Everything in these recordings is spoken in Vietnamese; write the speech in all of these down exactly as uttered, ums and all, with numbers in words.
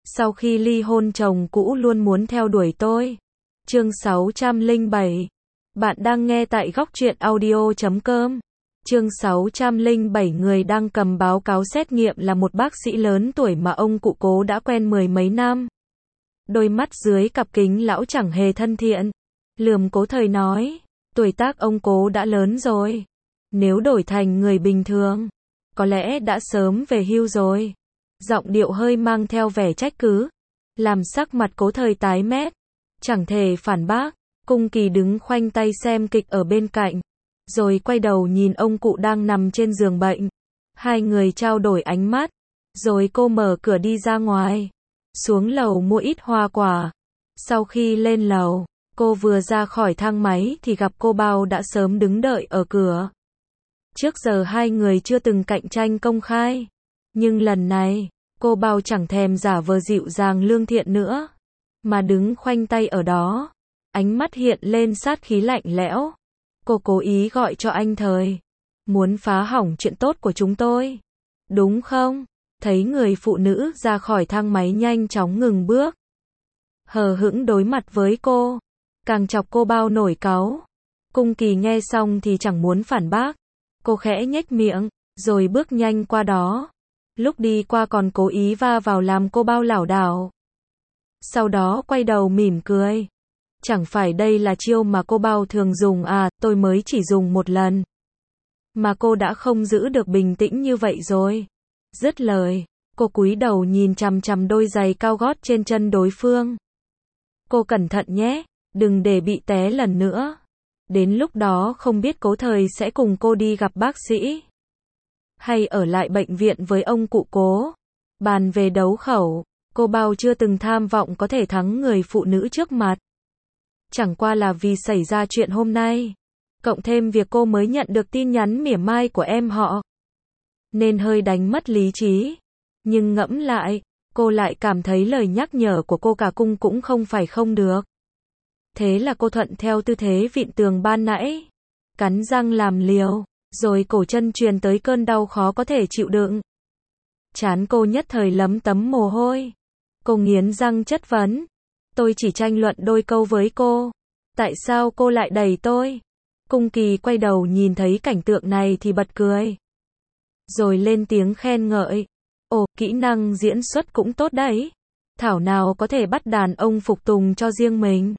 Sau khi ly hôn chồng cũ luôn muốn theo đuổi tôi. Chương sáu trăm lẻ bảy. Bạn đang nghe tại góc truyện audio chấm com. Chương sáu trăm lẻ bảy. Người đang cầm báo cáo xét nghiệm là một bác sĩ lớn tuổi mà ông cụ Cố đã quen mười mấy năm. Đôi mắt dưới cặp kính lão chẳng hề thân thiện. Lườm Cố Thời nói, tuổi tác ông Cố đã lớn rồi. Nếu đổi thành người bình thường, có lẽ đã sớm về hưu rồi. Giọng điệu hơi mang theo vẻ trách cứ, làm sắc mặt Cố Thời tái mét, chẳng thể phản bác. Cung Kỳ đứng khoanh tay xem kịch ở bên cạnh, rồi quay đầu nhìn ông cụ đang nằm trên giường bệnh. Hai người trao đổi ánh mắt, rồi cô mở cửa đi ra ngoài, xuống lầu mua ít hoa quả. Sau khi lên lầu, cô vừa ra khỏi thang máy thì gặp cô Bao đã sớm đứng đợi ở cửa. Trước giờ hai người chưa từng cạnh tranh công khai, nhưng lần này, cô Bao chẳng thèm giả vờ dịu dàng lương thiện nữa, mà đứng khoanh tay ở đó, ánh mắt hiện lên sát khí lạnh lẽo. Cô cố ý gọi cho anh Thời, muốn phá hỏng chuyện tốt của chúng tôi, đúng không? Thấy người phụ nữ ra khỏi thang máy nhanh chóng ngừng bước, hờ hững đối mặt với cô, càng chọc cô Bao nổi cáu. Cung Kỳ nghe xong thì chẳng muốn phản bác, cô khẽ nhếch miệng, rồi bước nhanh qua đó. Lúc đi qua còn cố ý va vào làm cô Bao lảo đảo. Sau đó quay đầu mỉm cười. Chẳng phải đây là chiêu mà cô Bao thường dùng à, tôi mới chỉ dùng một lần. Mà cô đã không giữ được bình tĩnh như vậy rồi. Dứt lời, cô cúi đầu nhìn chằm chằm đôi giày cao gót trên chân đối phương. Cô cẩn thận nhé, đừng để bị té lần nữa. Đến lúc đó không biết Cố Thời sẽ cùng cô đi gặp bác sĩ, hay ở lại bệnh viện với ông cụ Cố. Bàn về đấu khẩu, cô Bao chưa từng tham vọng có thể thắng người phụ nữ trước mặt. Chẳng qua là vì xảy ra chuyện hôm nay, cộng thêm việc cô mới nhận được tin nhắn mỉa mai của em họ, nên hơi đánh mất lý trí. Nhưng ngẫm lại, cô lại cảm thấy lời nhắc nhở của cô cả cung cũng không phải không được. Thế là cô thuận theo tư thế vịn tường ban nãy, cắn răng làm liều, rồi cổ chân truyền tới cơn đau khó có thể chịu đựng. Trán cô nhất thời lấm tấm mồ hôi. Cô nghiến răng chất vấn, tôi chỉ tranh luận đôi câu với cô, tại sao cô lại đẩy tôi? Cung Kỳ quay đầu nhìn thấy cảnh tượng này thì bật cười, rồi lên tiếng khen ngợi, ồ, kỹ năng diễn xuất cũng tốt đấy, thảo nào có thể bắt đàn ông phục tùng cho riêng mình.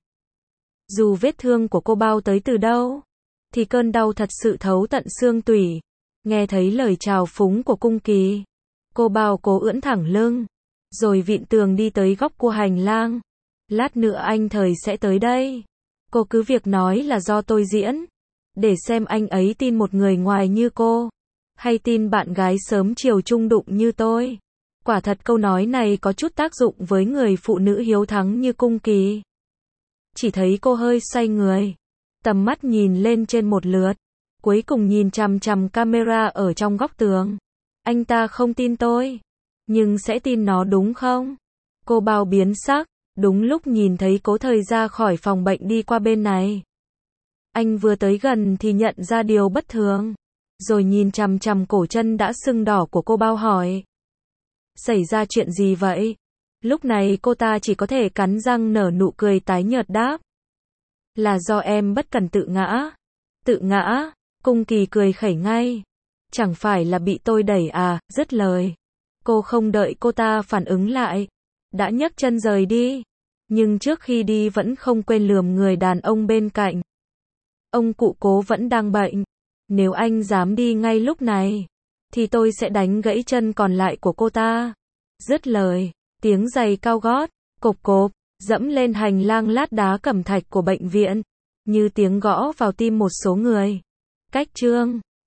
Dù vết thương của cô Bao tới từ đâu, thì cơn đau thật sự thấu tận xương tủy. Nghe thấy lời chào phúng của Cung Kỳ, cô Bao cố ưỡn thẳng lưng, rồi vịn tường đi tới góc của hành lang. Lát nữa anh Thời sẽ tới đây. Cô cứ việc nói là do tôi diễn, để xem anh ấy tin một người ngoài như cô, hay tin bạn gái sớm chiều chung đụng như tôi. Quả thật câu nói này có chút tác dụng với người phụ nữ hiếu thắng như Cung Kỳ. Chỉ thấy cô hơi xoay người, tầm mắt nhìn lên trên một lượt, cuối cùng nhìn chằm chằm camera ở trong góc tường. Anh ta không tin tôi, nhưng sẽ tin nó đúng không? Cô Bao biến sắc, đúng lúc nhìn thấy Cố Thời ra khỏi phòng bệnh đi qua bên này. Anh vừa tới gần thì nhận ra điều bất thường, rồi nhìn chằm chằm cổ chân đã sưng đỏ của cô Bao hỏi, xảy ra chuyện gì vậy? Lúc này cô ta chỉ có thể cắn răng nở nụ cười tái nhợt đáp, là do em bất cẩn tự ngã. Tự ngã? Cung Kỳ cười khẩy ngay, chẳng phải là bị tôi đẩy à? Dứt lời, cô không đợi cô ta phản ứng lại, đã nhấc chân rời đi. Nhưng trước khi đi vẫn không quên lườm người đàn ông bên cạnh. Ông cụ Cố vẫn đang bệnh, nếu anh dám đi ngay lúc này, thì tôi sẽ đánh gãy chân còn lại của cô ta. Dứt lời, tiếng giày cao gót, cộp cộp, dẫm lên hành lang lát đá cẩm thạch của bệnh viện, như tiếng gõ vào tim một số người. Cách chương